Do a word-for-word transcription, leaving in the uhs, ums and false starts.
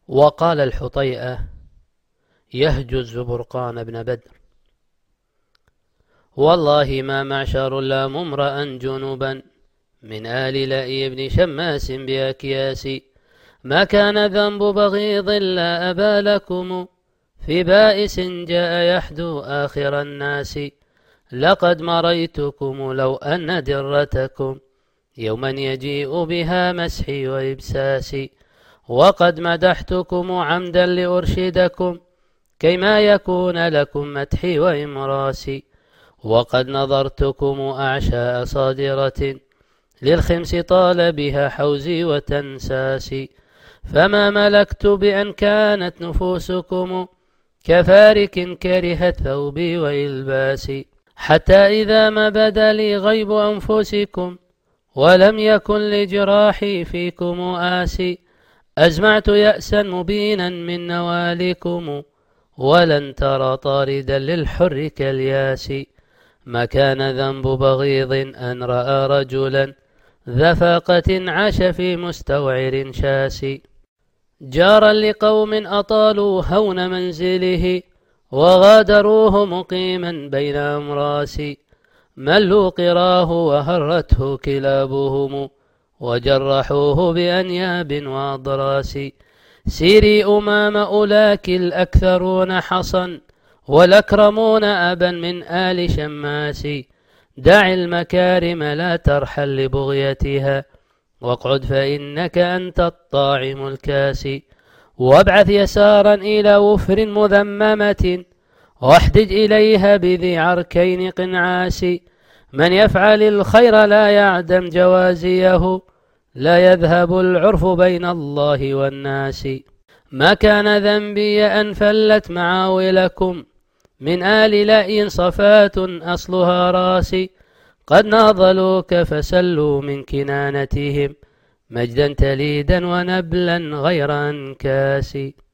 وقال الحطيئة يهجو الزبرقان بن بدر: والله ما معشر لام امرأ جنوبا من آل لئي بن شماس بأكياس، ما كان ذنب بغيض لا أبا لكم في بائس جاء يحدو آخر الناس، لقد مريتكم لو أن درتكم يوما يجيء بها مسحي وإبساسي، وقد مدحتكم عمدا لأرشدكم كيما يكون لكم مدحي وإمراسي، وقد نظرتكم أعشاء صادرة للخمس طال بها حوزي وتنساسي، فما ملكت بأن كانت نفوسكم كفارك كرهت ثوبي وإلباسي، حتى إذا ما بدا لي غيب أنفسكم ولم يكن لجراحي فيكم آسي، أجمعت يأسا مبينا من نوالكم ولن ترى طاردا للحر كالياس، ما كان ذنب بغيض أن رأى رجلا ذا فاقة عاش في مستوعر شاسي، جارا لقوم أطالوا هون منزله وغادروه مقيما بين أمراس، ملوا قراه وهرته كلابهم وجرحوه بأنياب وأضراس، سيري أمام أولاك الأكثرون حصا والأكرمون أبا من آل شماس، دع المكارم لا ترحل لبغيتها واقعد فإنك أنت الطاعم الكاسي، وابعث يسارا إلى وفر مذممة واحدج إليها بذي عركين قنعاس، من يفعل الخير لا يعدم جوازيه لا يذهب العرف بين الله والناس، ما كان ذنبي أن فلت معاولكم من آل لئي صفات أصلها راسي، قد ناضلوك فسلوا من كنانتهم مجدا تليدا ونبلا غير أنكاسي.